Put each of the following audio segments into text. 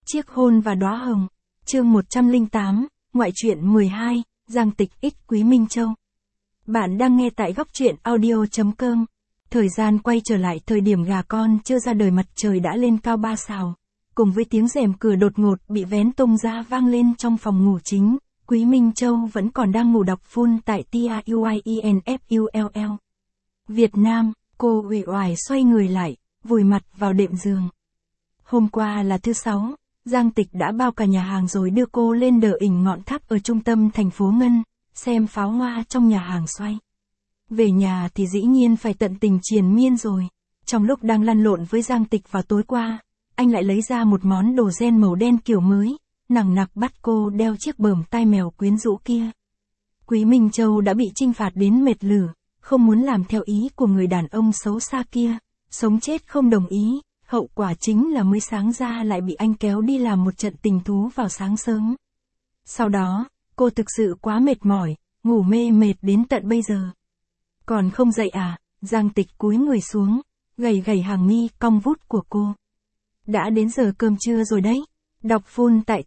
Chiếc hôn và đóa hồng. Chương 108, ngoại truyện 12, Giang Tịch X Quý Minh Châu. Bạn đang nghe tại góc truyện audio.com. Thời gian quay trở lại thời điểm gà con chưa ra đời, mặt trời đã lên cao 3 sào. Cùng với tiếng rèm cửa đột ngột bị vén tung ra vang lên trong phòng ngủ chính, Quý Minh Châu vẫn còn đang ngủ đọc full tại TIUINFULL. Việt Nam, cô uể oải xoay người lại, vùi mặt vào đệm giường. Hôm qua là thứ Sáu, Giang Tịch đã bao cả nhà hàng rồi đưa cô lên đờ ỉnh ngọn tháp ở trung tâm thành phố Ngân, xem pháo hoa trong nhà hàng xoay. Về nhà thì dĩ nhiên phải tận tình triền miên rồi. Trong lúc đang lăn lộn với Giang Tịch vào tối qua, anh lại lấy ra một món đồ ren màu đen kiểu mới, nằng nặc bắt cô đeo chiếc bờm tai mèo quyến rũ kia. Quý Minh Châu đã bị trinh phạt đến mệt lử, không muốn làm theo ý của người đàn ông xấu xa kia, sống chết không đồng ý. Hậu quả chính là mới sáng ra lại bị anh kéo đi làm một trận tình thú vào sáng sớm. Sau đó, cô thực sự quá mệt mỏi, ngủ mê mệt đến tận bây giờ. Còn không dậy à? Giang Tịch cúi người xuống, gầy gầy hàng mi cong vút của cô. Đã đến giờ cơm trưa rồi đấy. Đọc full tại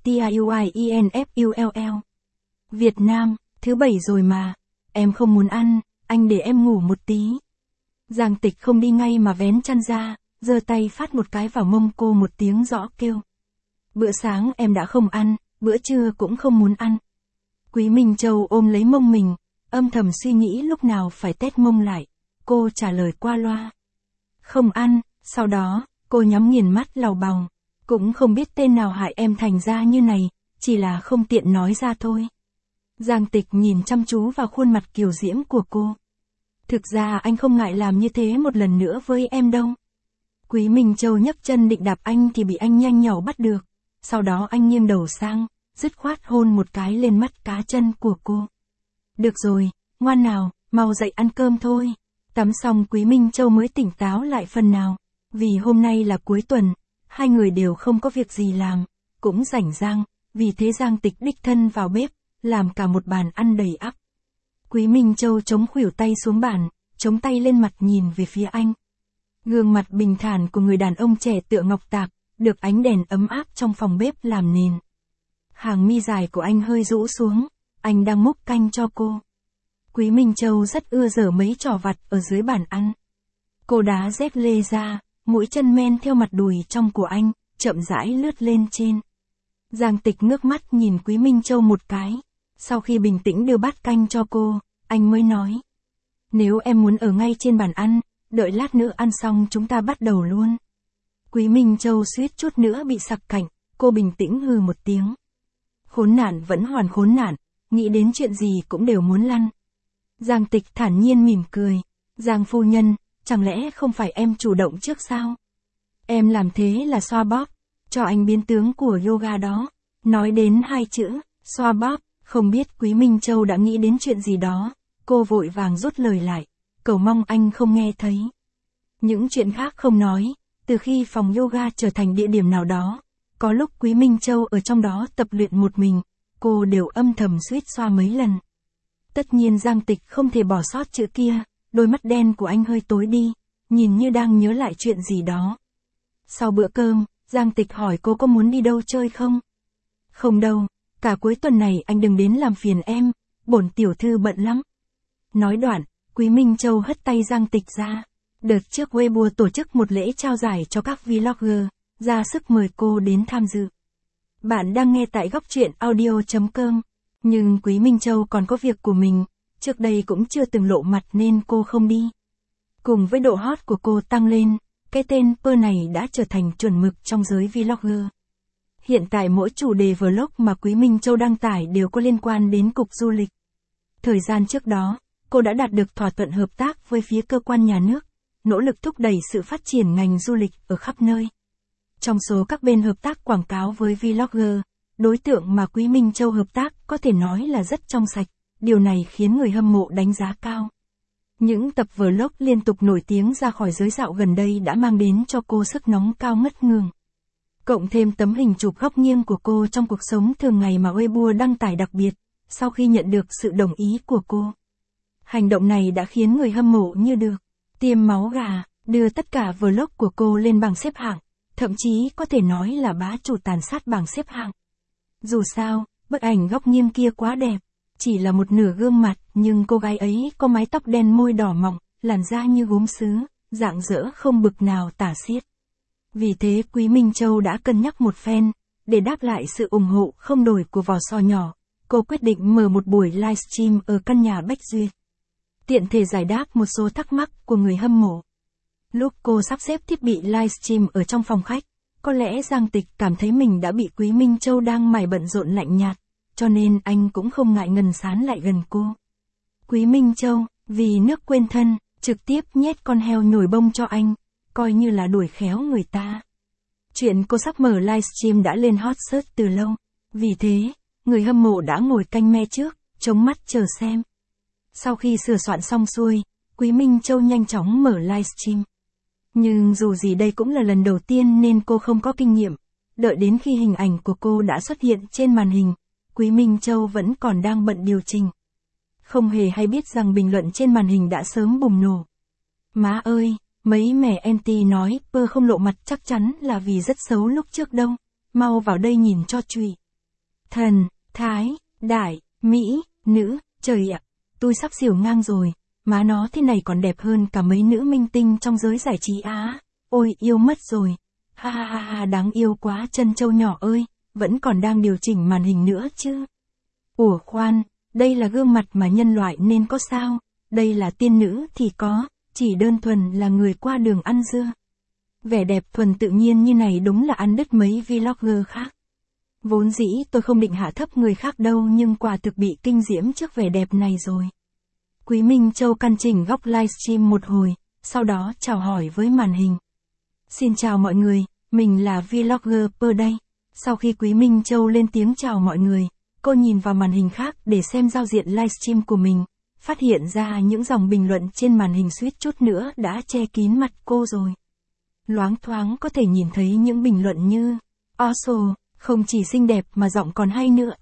TIUINFULL. Việt Nam, thứ Bảy rồi mà. Em không muốn ăn, anh để em ngủ một tí. Giang Tịch không đi ngay mà vén chăn ra, giơ tay phát một cái vào mông cô, một tiếng rõ kêu. Bữa sáng em đã không ăn, bữa trưa cũng không muốn ăn. Quý Minh Châu ôm lấy mông mình, âm thầm suy nghĩ lúc nào phải tét mông lại. Cô trả lời qua loa. Không ăn. Sau đó, cô nhắm nghiền mắt làu bòng. Cũng không biết tên nào hại em thành ra như này, chỉ là không tiện nói ra thôi. Giang Tịch nhìn chăm chú vào khuôn mặt kiều diễm của cô. Thực ra anh không ngại làm như thế một lần nữa với em đâu. Quý Minh Châu nhấc chân định đạp anh thì bị anh nhanh nhỏ bắt được. Sau đó anh nghiêng đầu sang, dứt khoát hôn một cái lên mắt cá chân của cô. Được rồi, ngoan nào, mau dậy ăn cơm thôi. Tắm xong Quý Minh Châu mới tỉnh táo lại phần nào. Vì hôm nay là cuối tuần, hai người đều không có việc gì làm, cũng rảnh rang, vì thế Giang Tịch đích thân vào bếp, làm cả một bàn ăn đầy ắp. Quý Minh Châu chống khuỷu tay xuống bàn, chống tay lên mặt nhìn về phía anh. Gương mặt bình thản của người đàn ông trẻ tựa ngọc tạc, được ánh đèn ấm áp trong phòng bếp làm nền. Hàng mi dài của anh hơi rũ xuống, anh đang múc canh cho cô. Quý Minh Châu rất ưa dở mấy trò vặt ở dưới bàn ăn. Cô đá dép lê ra, mũi chân men theo mặt đùi trong của anh, chậm rãi lướt lên trên. Giang Tịch ngước mắt nhìn Quý Minh Châu một cái. Sau khi bình tĩnh đưa bát canh cho cô, anh mới nói. Nếu em muốn ở ngay trên bàn ăn, đợi lát nữa ăn xong chúng ta bắt đầu luôn. Quý Minh Châu suýt chút nữa bị sặc cảnh, cô bình tĩnh hừ một tiếng. Khốn nạn vẫn hoàn khốn nạn, nghĩ đến chuyện gì cũng đều muốn lăn. Giang Tịch thản nhiên mỉm cười. Giang phu nhân, chẳng lẽ không phải em chủ động trước sao? Em làm thế là xoa bóp, cho anh biến tướng của yoga đó. Nói đến hai chữ, xoa bóp, không biết Quý Minh Châu đã nghĩ đến chuyện gì đó. Cô vội vàng rút lời lại, cầu mong anh không nghe thấy. Những chuyện khác không nói, từ khi phòng yoga trở thành địa điểm nào đó, có lúc Quý Minh Châu ở trong đó tập luyện một mình, cô đều âm thầm suýt xoa mấy lần. Tất nhiên Giang Tịch không thể bỏ sót chữ kia, đôi mắt đen của anh hơi tối đi, nhìn như đang nhớ lại chuyện gì đó. Sau bữa cơm, Giang Tịch hỏi cô có muốn đi đâu chơi không? Không đâu, cả cuối tuần này anh đừng đến làm phiền em, bổn tiểu thư bận lắm. Nói đoạn, Quý Minh Châu hất tay Giang Tịch ra. Đợt trước Weibo tổ chức một lễ trao giải cho các vlogger, ra sức mời cô đến tham dự. Bạn đang nghe tại góc truyện audio.com. Nhưng Quý Minh Châu còn có việc của mình, trước đây cũng chưa từng lộ mặt nên cô không đi. Cùng với độ hot của cô tăng lên, cái tên Pơ này đã trở thành chuẩn mực trong giới vlogger. Hiện tại mỗi chủ đề vlog mà Quý Minh Châu đăng tải đều có liên quan đến cục du lịch. Thời gian trước đó, cô đã đạt được thỏa thuận hợp tác với phía cơ quan nhà nước, nỗ lực thúc đẩy sự phát triển ngành du lịch ở khắp nơi. Trong số các bên hợp tác quảng cáo với vlogger, đối tượng mà Quý Minh Châu hợp tác có thể nói là rất trong sạch, điều này khiến người hâm mộ đánh giá cao. Những tập vlog liên tục nổi tiếng ra khỏi giới dạo gần đây đã mang đến cho cô sức nóng cao ngất ngường. Cộng thêm tấm hình chụp góc nghiêng của cô trong cuộc sống thường ngày mà Weibo đăng tải đặc biệt, sau khi nhận được sự đồng ý của cô. Hành động này đã khiến người hâm mộ như được tiêm máu gà, đưa tất cả vlog của cô lên bảng xếp hạng. thậm chí có thể nói là bá chủ tàn sát bảng xếp hạng. Dù sao, bức ảnh góc nghiêng kia quá đẹp, chỉ là một nửa gương mặt, nhưng cô gái ấy có mái tóc đen môi đỏ mọng, làn da như gốm sứ, rạng rỡ không bực nào tả xiết. Vì thế Quý Minh Châu đã cân nhắc một phen, để đáp lại sự ủng hộ không đổi của Vỏ Sò Nhỏ, cô quyết định mở một buổi livestream ở căn nhà Bách Duyệt. Tiện thể giải đáp một số thắc mắc của người hâm mộ. Lúc cô sắp xếp thiết bị livestream ở trong phòng khách, có lẽ Giang Tịch cảm thấy mình đã bị Quý Minh Châu đang mải bận rộn lạnh nhạt, cho nên anh cũng không ngại ngần sán lại gần cô. Quý Minh Châu, vì nước quên thân, trực tiếp nhét con heo nhồi bông cho anh, coi như là đuổi khéo người ta. Chuyện cô sắp mở livestream đã lên hot search từ lâu, vì thế, người hâm mộ đã ngồi canh me trước, chống mắt chờ xem. Sau khi sửa soạn xong xuôi, Quý Minh Châu nhanh chóng mở livestream. Nhưng dù gì đây cũng là lần đầu tiên nên cô không có kinh nghiệm. Đợi đến khi hình ảnh của cô đã xuất hiện trên màn hình, Quý Minh Châu vẫn còn đang bận điều chỉnh. Không hề hay biết rằng bình luận trên màn hình đã sớm bùng nổ. Má ơi, mấy mẹ anti nói Pơ không lộ mặt chắc chắn là vì rất xấu lúc trước đâu. Mau vào đây nhìn cho trụy. Thần, Thái, Đại, Mỹ, Nữ, trời ạ, tôi sắp xỉu ngang rồi. Má nó thế này còn đẹp hơn cả mấy nữ minh tinh trong giới giải trí Á. Ôi yêu mất rồi. Ha ha ha ha đáng yêu quá chân châu nhỏ ơi, vẫn còn đang điều chỉnh màn hình nữa chứ. Ủa khoan, đây là gương mặt mà nhân loại nên có sao, đây là tiên nữ thì có, chỉ đơn thuần là người qua đường ăn dưa. Vẻ đẹp thuần tự nhiên như này đúng là ăn đứt mấy vlogger khác. Vốn dĩ tôi không định hạ thấp người khác đâu nhưng quả thực bị kinh diễm trước vẻ đẹp này rồi. Quý Minh Châu căn chỉnh góc livestream một hồi, sau đó chào hỏi với màn hình. Xin chào mọi người, mình là vlogger Pơ đây. Sau khi Quý Minh Châu lên tiếng chào mọi người, cô nhìn vào màn hình khác để xem giao diện livestream của mình, phát hiện ra những dòng bình luận trên màn hình suýt chút nữa đã che kín mặt cô rồi. Loáng thoáng có thể nhìn thấy những bình luận như Awesome, không chỉ xinh đẹp mà giọng còn hay nữa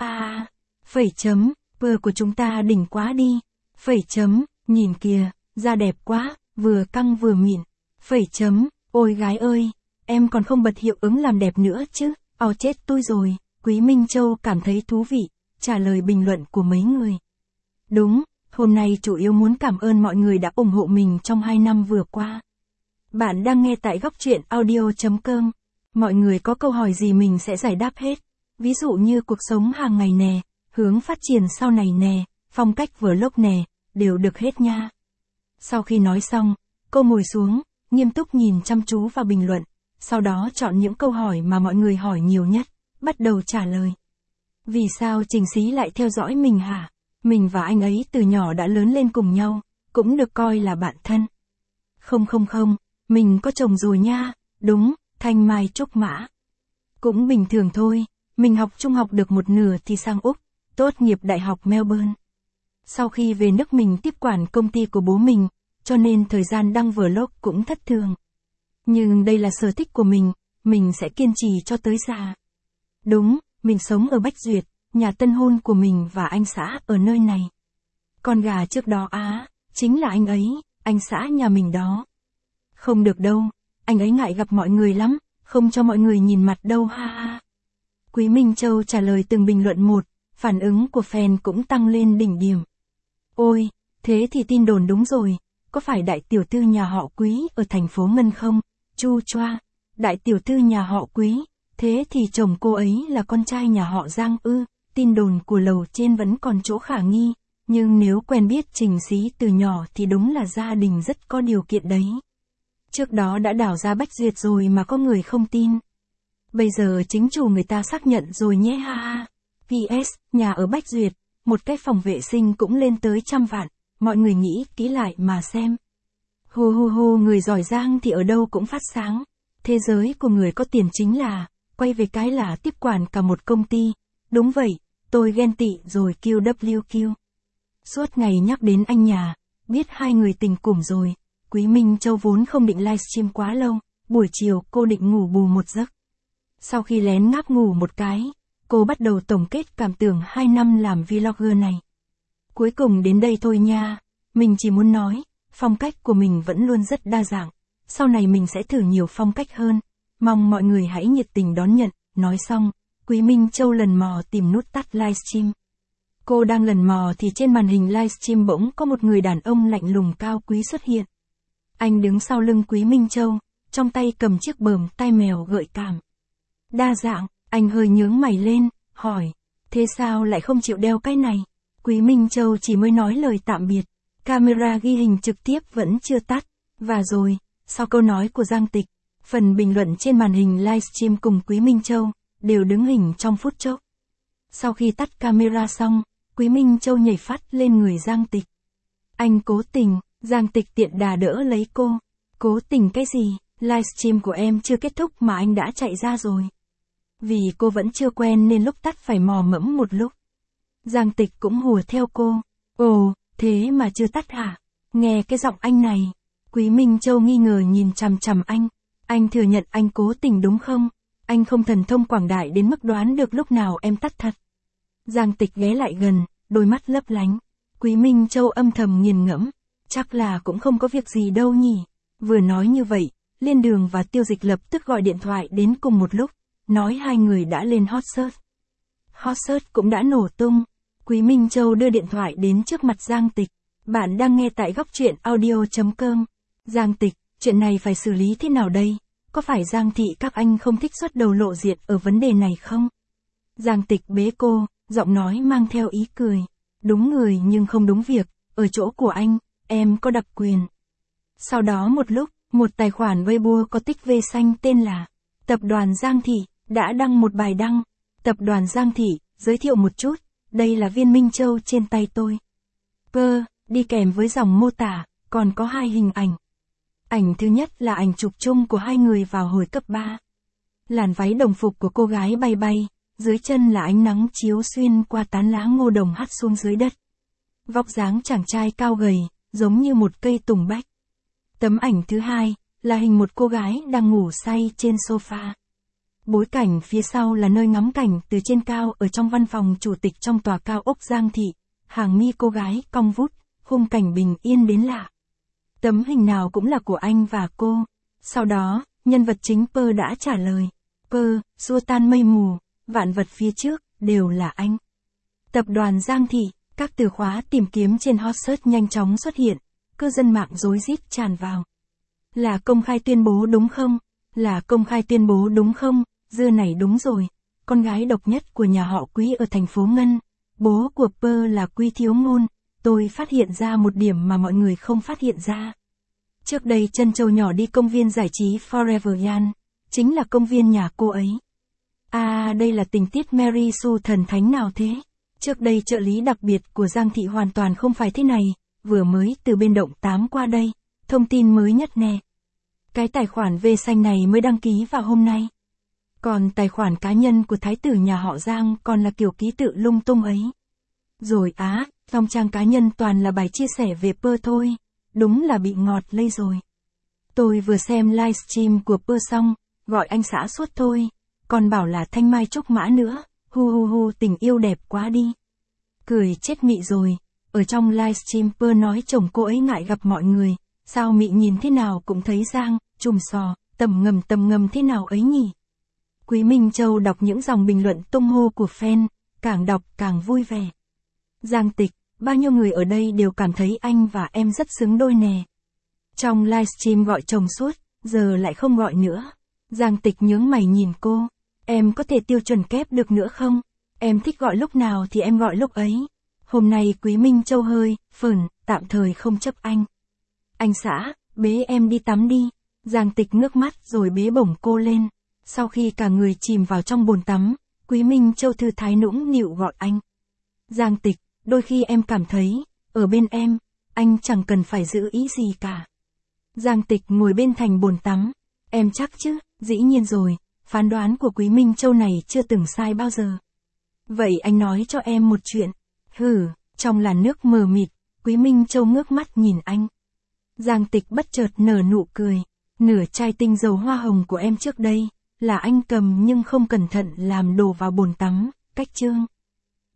phẩy chấm, Pơ của chúng ta đỉnh quá đi. Phẩy chấm, nhìn kìa, da đẹp quá, vừa căng vừa mịn. Phẩy chấm, ôi gái ơi, em còn không bật hiệu ứng làm đẹp nữa chứ. Chết tôi rồi. Quý Minh Châu cảm thấy thú vị, trả lời bình luận của mấy người. Đúng, hôm nay chủ yếu muốn cảm ơn mọi người đã ủng hộ mình trong 2 năm vừa qua. Bạn đang nghe tại góc truyện audio.com. Mọi người có câu hỏi gì mình sẽ giải đáp hết. Ví dụ như cuộc sống hàng ngày nè, hướng phát triển sau này nè, phong cách vlog nè, đều được hết nha. Sau khi nói xong, cô ngồi xuống, nghiêm túc nhìn chăm chú vào bình luận, sau đó chọn những câu hỏi mà mọi người hỏi nhiều nhất, bắt đầu trả lời. Vì sao Trình Xí lại theo dõi mình hả? Mình và anh ấy từ nhỏ đã lớn lên cùng nhau, cũng được coi là bạn thân. Không, mình có chồng rồi nha, đúng, Thanh Mai Trúc Mã. Cũng bình thường thôi, mình học trung học được một nửa thì sang Úc, tốt nghiệp Đại học Melbourne. Sau khi về nước mình tiếp quản công ty của bố mình, cho nên thời gian đăng vlog cũng thất thường. Nhưng đây là sở thích của mình sẽ kiên trì cho tới già. Đúng, mình sống ở Bách Duyệt, nhà tân hôn của mình và anh xã ở nơi này. Con gà trước đó chính là anh ấy, anh xã nhà mình đó. Không được đâu, anh ấy ngại gặp mọi người lắm, không cho mọi người nhìn mặt đâu ha. Quý Minh Châu trả lời từng bình luận một, phản ứng của fan cũng tăng lên đỉnh điểm. Ôi, thế thì tin đồn đúng rồi, có phải đại tiểu thư nhà họ Quý ở thành phố Ngân không? Chu choa, đại tiểu thư nhà họ Quý, thế thì chồng cô ấy là con trai nhà họ Giang ư? Tin đồn của lầu trên vẫn còn chỗ khả nghi, nhưng nếu quen biết Trình Xí từ nhỏ thì đúng là gia đình rất có điều kiện đấy. Trước đó đã đào ra Bách Duyệt rồi mà có người không tin. Bây giờ chính chủ người ta xác nhận rồi nhé ha. PS, nhà ở Bách Duyệt, một cái phòng vệ sinh cũng lên tới 100 vạn, mọi người nghĩ kỹ lại mà xem. Hô, người giỏi giang thì ở đâu cũng phát sáng. Thế giới của người có tiền chính là, quay về cái là tiếp quản cả một công ty. Đúng vậy, tôi ghen tị rồi QWQ. Suốt ngày nhắc đến anh nhà, biết hai người tình củng rồi. Quý Minh Châu vốn không định livestream quá lâu, buổi chiều cô định ngủ bù một giấc. Sau khi lén ngáp ngủ một cái, cô bắt đầu tổng kết cảm tưởng 2 năm làm vlogger này. Cuối cùng đến đây thôi nha, mình chỉ muốn nói, phong cách của mình vẫn luôn rất đa dạng, sau này mình sẽ thử nhiều phong cách hơn, mong mọi người hãy nhiệt tình đón nhận. Nói xong, Quý Minh Châu lần mò tìm nút tắt livestream. Cô đang lần mò thì trên màn hình livestream bỗng có một người đàn ông lạnh lùng cao quý xuất hiện. Anh đứng sau lưng Quý Minh Châu, trong tay cầm chiếc bờm tai mèo gợi cảm. Đa dạng, anh hơi nhướng mày lên, hỏi, thế sao lại không chịu đeo cái này? Quý Minh Châu chỉ mới nói lời tạm biệt, camera ghi hình trực tiếp vẫn chưa tắt, và rồi, sau câu nói của Giang Tịch, phần bình luận trên màn hình livestream cùng Quý Minh Châu, đều đứng hình trong phút chốc. Sau khi tắt camera xong, Quý Minh Châu nhảy phát lên người Giang Tịch. Anh cố tình, Giang Tịch tiện đà đỡ lấy cô. Cố tình cái gì, livestream của em chưa kết thúc mà anh đã chạy ra rồi. Vì cô vẫn chưa quen nên lúc tắt phải mò mẫm một lúc. Giang Tịch cũng hùa theo cô. Ồ, thế mà chưa tắt hả? Nghe cái giọng anh này. Quý Minh Châu nghi ngờ nhìn chằm chằm anh. Anh thừa nhận anh cố tình đúng không? Anh không thần thông quảng đại đến mức đoán được lúc nào em tắt thật. Giang Tịch ghé lại gần, đôi mắt lấp lánh. Quý Minh Châu âm thầm nghiền ngẫm. Chắc là cũng không có việc gì đâu nhỉ. Vừa nói như vậy, Liên Đường và Tiêu Dịch lập tức gọi điện thoại đến cùng một lúc, nói hai người đã lên hot search. Hot search cũng đã nổ tung. Quý Minh Châu đưa điện thoại đến trước mặt Giang Tịch. Bạn đang nghe tại góc truyện audio.com. Giang Tịch, chuyện này phải xử lý thế nào đây? Có phải Giang thị các anh không thích xuất đầu lộ diện ở vấn đề này không? Giang Tịch bế cô, giọng nói mang theo ý cười. Đúng người nhưng không đúng việc, ở chỗ của anh, em có đặc quyền. Sau đó một lúc, một tài khoản Weibo có tích V xanh tên là Tập đoàn Giang Thị, đã đăng một bài đăng. Tập đoàn Giang Thị, giới thiệu một chút, đây là viên Minh Châu trên tay tôi. Đi kèm với dòng mô tả, còn có hai hình ảnh. Ảnh thứ nhất là ảnh chụp chung của hai người vào hồi cấp 3. Làn váy đồng phục của cô gái bay bay, dưới chân là ánh nắng chiếu xuyên qua tán lá ngô đồng hắt xuống dưới đất. Vóc dáng chàng trai cao gầy, giống như một cây tùng bách. Tấm ảnh thứ hai, là hình một cô gái đang ngủ say trên sofa. Bối cảnh phía sau là nơi ngắm cảnh từ trên cao ở trong văn phòng chủ tịch trong tòa cao ốc Giang Thị, hàng mi cô gái cong vút, khung cảnh bình yên đến lạ. Tấm hình nào cũng là của anh và cô. Sau đó, nhân vật chính Pơ đã trả lời. Xua tan mây mù, vạn vật phía trước, đều là anh. Tập đoàn Giang Thị, các từ khóa tìm kiếm trên hot search nhanh chóng xuất hiện, cư dân mạng rối rít tràn vào. Là công khai tuyên bố đúng không? Là công khai tuyên bố đúng không? Dưa này đúng rồi. Con gái độc nhất của nhà họ Quý ở thành phố Ngân. Bố của Pơ là Quý Thiếu Ngôn. Tôi phát hiện ra một điểm mà mọi người không phát hiện ra. Trước đây Trân Châu nhỏ đi công viên giải trí Forever Young, chính là công viên nhà cô ấy. Đây là tình tiết Mary Sue thần thánh nào thế? Trước đây trợ lý đặc biệt của Giang Thị hoàn toàn không phải thế này, vừa mới từ bên Động 8 qua đây, thông tin mới nhất nè. Cái tài khoản V xanh này mới đăng ký vào hôm nay. Còn tài khoản cá nhân của thái tử nhà họ Giang còn là kiểu ký tự lung tung ấy. Rồi trong trang cá nhân toàn là bài chia sẻ về Pơ thôi. Đúng là bị ngọt lây rồi. Tôi vừa xem livestream của Pơ xong, gọi anh xã suốt thôi. Còn bảo là thanh mai trúc mã nữa. Tình yêu đẹp quá đi. Cười chết mị rồi. Ở trong livestream Pơ nói chồng cô ấy ngại gặp mọi người. Sao mị nhìn thế nào cũng thấy Giang, chùm sò, tầm ngầm thế nào ấy nhỉ? Quý Minh Châu đọc những dòng bình luận tung hô của fan, càng đọc càng vui vẻ. Giang Tịch, bao nhiêu người ở đây đều cảm thấy anh và em rất xứng đôi nè. Trong livestream gọi chồng suốt, giờ lại không gọi nữa. Giang Tịch nhướng mày nhìn cô. Em có thể tiêu chuẩn kép được nữa không? Em thích gọi lúc nào thì em gọi lúc ấy. Hôm nay Quý Minh Châu hơi tạm thời không chấp anh. Anh xã, bế em đi tắm đi. Giang Tịch ngước mắt rồi bế bổng cô lên. Sau khi cả người chìm vào trong bồn tắm, Quý Minh Châu thư thái nũng nịu gọi anh. Giang Tịch, đôi khi em cảm thấy, ở bên em, anh chẳng cần phải giữ ý gì cả. Giang Tịch ngồi bên thành bồn tắm. Em chắc chứ, dĩ nhiên rồi, phán đoán của Quý Minh Châu này chưa từng sai bao giờ. Vậy anh nói cho em một chuyện. Trong làn nước mờ mịt, Quý Minh Châu ngước mắt nhìn anh. Giang Tịch bất chợt nở nụ cười. Nửa chai tinh dầu hoa hồng của em trước đây, là anh cầm nhưng không cẩn thận làm đổ vào bồn tắm, cách chương.